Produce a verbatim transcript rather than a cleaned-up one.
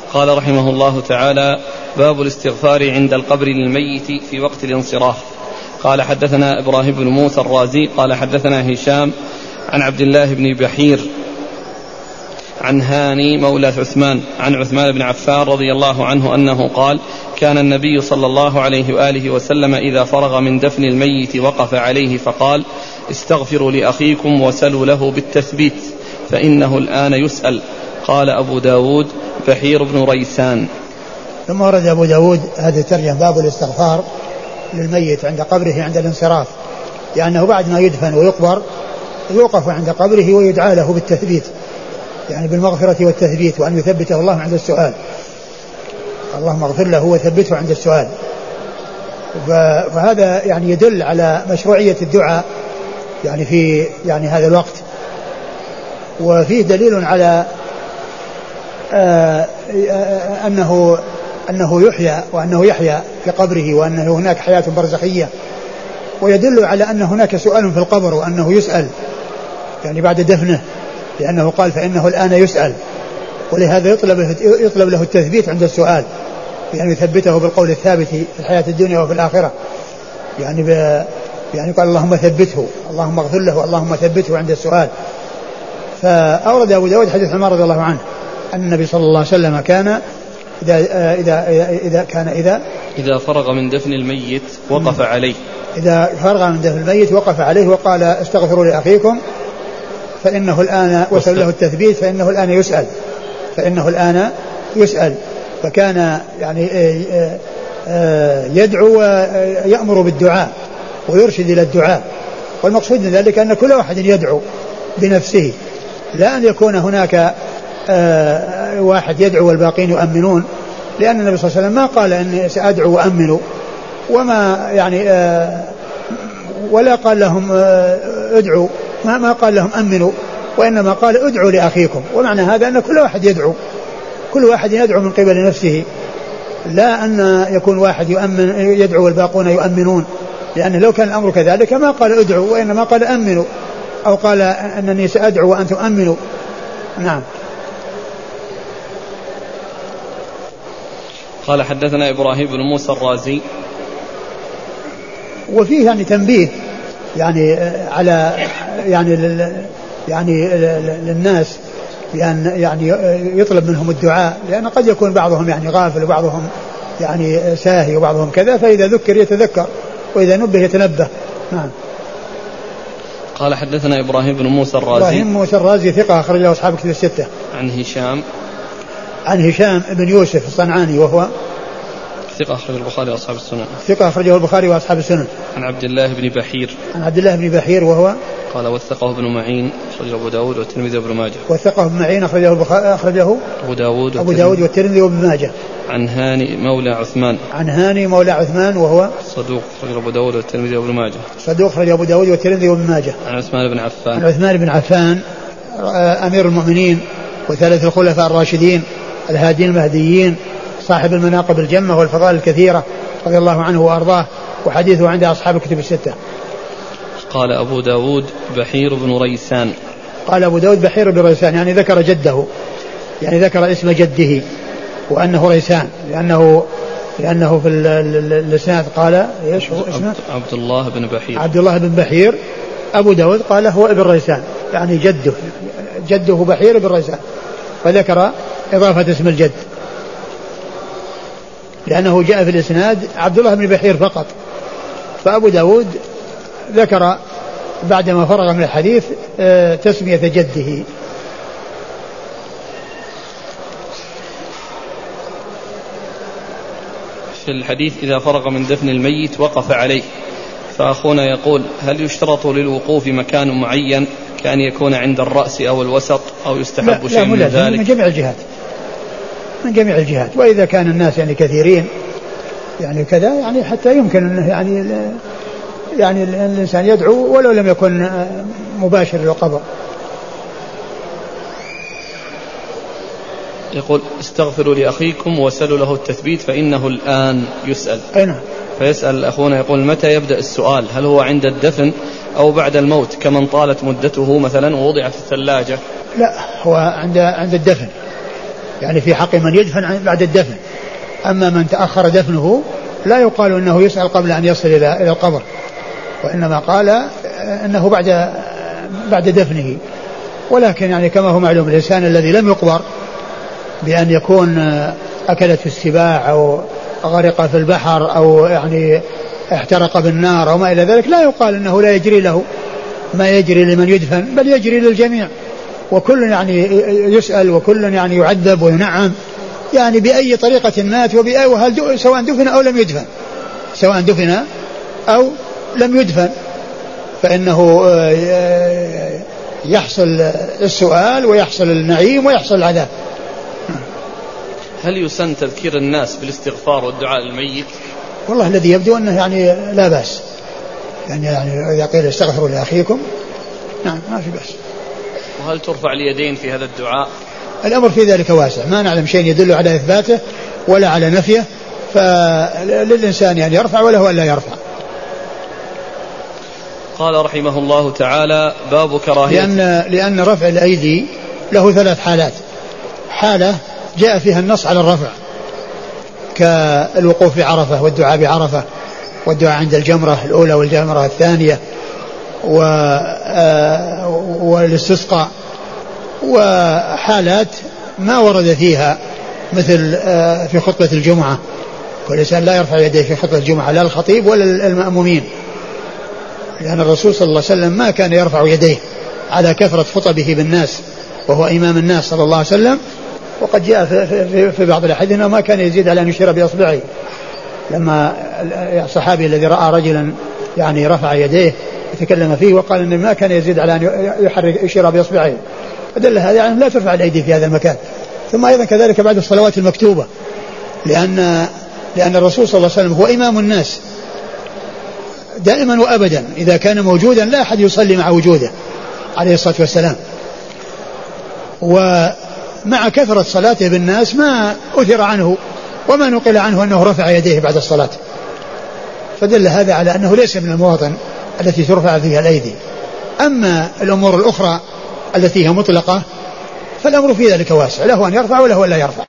قال رحمه الله تعالى: باب الاستغفار عند القبر للميت في وقت الانصراف. قال: حدثنا إبراهيم بن موسى الرازي قال حدثنا هشام عن عبد الله بن بحير عن هاني مولى عثمان عن عثمان بن عفان رضي الله عنه أنه قال: كان النبي صلى الله عليه وآله وسلم إذا فرغ من دفن الميت وقف عليه فقال: استغفروا لأخيكم وسلوا له بالتثبيت فإنه الآن يسأل. قال أبو داود: بحير بن ريسان. ثم ورد أبو داود هذا الترجمة: باب الاستغفار للميت عند قبره عند الانصراف، لأنه بعد ما يدفن ويقبر يوقف عند قبره ويدعى له بالتثبيت، يعني بالمغفرة والتثبيت، وأن يثبته الله عند السؤال. اللهم اغفر له وثبته عند السؤال. فهذا يعني يدل على مشروعية الدعاء يعني في يعني هذا الوقت، وفيه دليل على آه آه أنه أنه يحيى وأنه يحيى في قبره، وأنه هناك حياة برزخية، ويدل على أن هناك سؤال في القبر وأنه يسأل يعني بعد دفنه، لأنه قال فإنه الآن يسأل، ولهذا يطلب, يطلب له التثبيت عند السؤال، يعني يثبته بالقول الثابت في الحياة الدنيا وفي الآخرة، يعني ب... يعني قال اللهم ثبته، اللهم اغفر له، اللهم ثبته عند السؤال. فأورد أبو داود حديث عمر رضي الله عنه أن النبي صلى الله عليه وسلم كان إذا, إذا, إذا كان إذا إذا فرغ من دفن الميت وقف عليه إذا فرغ من دفن الميت وقف عليه وقال: استغفروا لأخيكم فإنه الآن، وسأل له التثبيت فإنه الآن يسأل، فإنه الآن يسأل. فكان يعني يدعو ويأمر بالدعاء ويرشد إلى الدعاء، والمقصود من ذلك أن كل واحد يدعو بنفسه، لا أن يكون هناك واحد يدعو والباقين يؤمنون، لأن النبي صلى الله عليه وسلم ما قال إني سأدعو وأمنوا، وما يعني ولا قال لهم ادعوا، ما ما قال لهم أمنوا، وإنما قال ادعوا لأخيكم. ومعنى هذا أن كل واحد يدعو، كل واحد يدعو من قبل نفسه، لا أن يكون واحد يؤمن يدعو والباقون يؤمنون، لأن لو كان الأمر كذلك ما قال ادعوا، وإنما قال أمنوا، أو قال أنني سأدعو وأنتم أمنوا. نعم. قال: حدثنا إبراهيم بن موسى الرازي. وفيه يعني تنبيه يعني على يعني يعني للناس بأن يعني يطلب منهم الدعاء، لأن قد يكون بعضهم يعني غافل وبعضهم يعني ساهي وبعضهم كذا، فإذا ذكر يتذكر وإذا نبه يتنبه. نعم. قال: حدثنا إبراهيم بن موسى الرازي. إبراهيم موسى الرازي ثقة أخرج له أصحاب كتب الستة. عن هشام عن هشام بن يوسف الصنعاني وهو ثقة أخرجه البخاري وأصحاب السنن. ثقة أخرجه البخاري وأصحاب السنن. عن عبد الله بن بحير. عن عبد الله بن بحير وهو قال: وثقه ابن معين أخرجه أبو داود والترمذي وابن ماجه. وثقه ابن معين أخرجه البخاري أخرجه أبو داود أبو داود والترمذي وابن ماجه. عن هاني مولى عثمان. عن هاني مولى عثمان وهو صدوق أخرجه أبو داود والترمذي وابن ماجه. صدوق أخرجه أبو داود والترمذي وابن ماجه. عن عثمان بن عفان. عن عثمان بن عفان أمير المؤمنين وثالث الخلفاء الراشدين الهادين المهديين، صاحب المناقب الجمة والفضائل الكثيرة رضي الله عنه وأرضاه، وحديثه عند أصحاب الكتب الستة. قال أبو داود: بحير بن ريسان. قال أبو داود: بحير بن ريسان، يعني ذكر جده، يعني ذكر اسم جده وأنه ريسان، لأنه لأنه في الإسناد قال ايش هو اسمه؟ عبد الله بن بحير. عبد الله بن بحير. أبو داود قال هو ابن ريسان، يعني جده جده بحير بن ريسان، فذكر إضافة اسم الجد، لأنه جاء في الإسناد عبد الله بن بحير فقط، فأبو داود ذكر بعدما فرغ من الحديث تسمية جده. في الحديث: إذا فرغ من دفن الميت وقف عليه. فأخونا يقول: هل يشترط للوقوف مكان معين كأن يكون عند الرأس أو الوسط، أو يستحب شيء من ذلك؟ من جميع الجهات، من جميع الجهات، وإذا كان الناس يعني كثيرين يعني كذا، يعني حتى يمكن أنه يعني يعني الإنسان يدعو ولو لم يكن مباشر للقبر. يقول: استغفروا لأخيكم وسلوا له التثبيت فإنه الآن يسأل. أين؟ فيسأل أخونا يقول: متى يبدأ السؤال؟ هل هو عند الدفن أو بعد الموت كمن طالت مدته مثلا ووضع في الثلاجة؟ لا، هو عند عند الدفن، يعني في حق من يدفن بعد الدفن. أما من تأخر دفنه لا يقال أنه يسأل قبل أن يصل إلى القبر، وإنما قال أنه بعد بعد دفنه. ولكن يعني كما هو معلوم الإنسان الذي لم يقبر بأن يكون أكلت السباع أو غرق في البحر أو يعني احترق بالنار أو ما إلى ذلك لا يقال أنه لا يجري له ما يجري لمن يدفن، بل يجري للجميع، وكل يعني يسأل وكل يعني يعذب وينعم يعني بأي طريقة مات وبأي وهل سواء دفن أو لم يدفن سواء دفن أو لم يدفن فإنه يحصل السؤال ويحصل النعيم ويحصل العذاب. هل يسن تذكير الناس بالاستغفار والدعاء للميت؟ والله الذي يبدو أنه يعني لا بأس، يعني, يعني إذا قيل استغفروا لأخيكم نعم ما في بأس. وهل ترفع اليدين في هذا الدعاء؟ الأمر في ذلك واسع، ما نعلم شيء يدل على إثباته ولا على نفيه، فللإنسان يعني يرفع وله ألا يرفع. قال رحمه الله تعالى باب كراهية لأن, لأن رفع الأيدي له ثلاث حالات. حالة جاء فيها النص على الرفع كالوقوف بعرفة والدعاء بعرفة والدعاء عند الجمرة الأولى والجمرة الثانية والاستسقاء، وحالات ما ورد فيها مثل في خطبة الجمعة، والإنسان لا يرفع يديه في خطبة الجمعة لا الخطيب ولا المأمومين، لأن الرسول صلى الله عليه وسلم ما كان يرفع يديه على كثرة خطبه بالناس وهو إمام الناس صلى الله عليه وسلم. وقد جاء في, في بعض الأحاديث ما كان يزيد على أن يشير بإصبعه، لما الصحابي الذي رأى رجلا يعني رفع يديه يتكلم فيه وقال أنه ما كان يزيد على أن يحرك يشير بإصبعه، فدل هذا يعني لا ترفع الأيدي في هذا المكان. ثم أيضا كذلك بعد الصلوات المكتوبة، لأن لأن الرسول صلى الله عليه وسلم هو إمام الناس دائما وأبدا، إذا كان موجودا لا أحد يصلي مع وجوده عليه الصلاة والسلام، ومع كثرة صلاته بالناس ما أثر عنه وما نقل عنه أنه رفع يديه بعد الصلاة، فدل هذا على أنه ليس من المواطن التي ترفع فيها الأيدي. أما الأمور الأخرى التي هي مطلقة فالأمر في ذلك واسع، له أن يرفع وله أن لا يرفع.